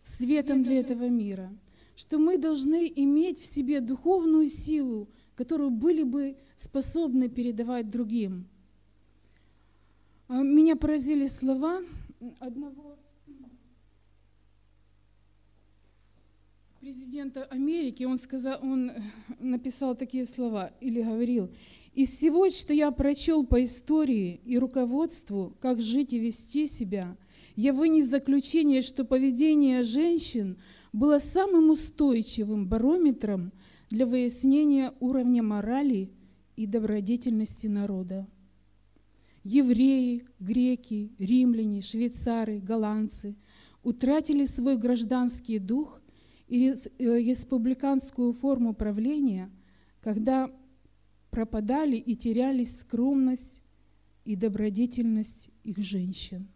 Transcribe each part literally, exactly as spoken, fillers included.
светом для этого мира, что мы должны иметь в себе духовную силу, которую были бы способны передавать другим. Меня поразили слова одного президента Америки. Он сказал, он написал такие слова или говорил: «Из всего, что я прочел по истории и руководству, как жить и вести себя, я вынес заключение, что поведение женщин было самым устойчивым барометром для выяснения уровня морали и добродетельности народа. Евреи, греки, римляне, швейцары, голландцы утратили свой гражданский дух и республиканскую форму правления, когда пропадали и терялись скромность и добродетельность их женщин».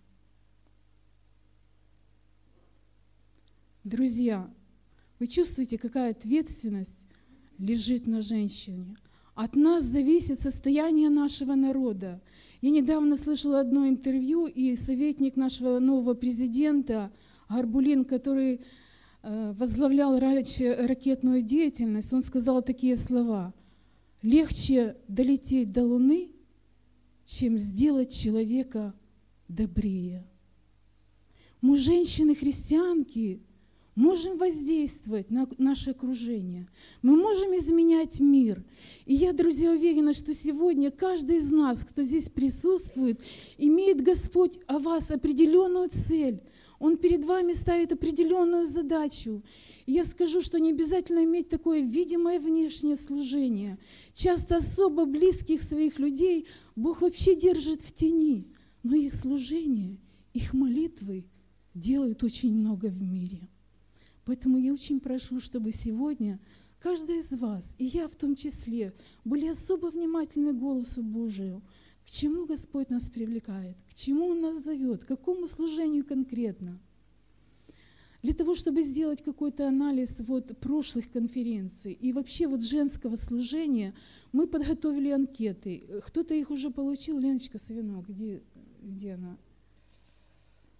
Друзья, вы чувствуете, какая ответственность лежит на женщине? От нас зависит состояние нашего народа. Я недавно слышала одно интервью, и советник нашего нового президента Гарбулин, который возглавлял раньше ракетную деятельность, он сказал такие слова: «Легче долететь до Луны, чем сделать человека добрее». Мы, женщины-христианки, можем воздействовать на наше окружение, мы можем изменять мир. И я, друзья, уверена, что сегодня каждый из нас, кто здесь присутствует, имеет Господь о вас определенную цель. Он перед вами ставит определенную задачу. И я скажу, что не обязательно иметь такое видимое внешнее служение. Часто особо близких своих людей Бог вообще держит в тени, но их служение, их молитвы делают очень много в мире. Поэтому я очень прошу, чтобы сегодня каждый из вас, и я в том числе, были особо внимательны к голосу Божию, к чему Господь нас привлекает, к чему Он нас зовет, к какому служению конкретно. Для того, чтобы сделать какой-то анализ вот прошлых конференций и вообще вот женского служения, мы подготовили анкеты. Кто-то их уже получил. Леночка Савинок, где, где она?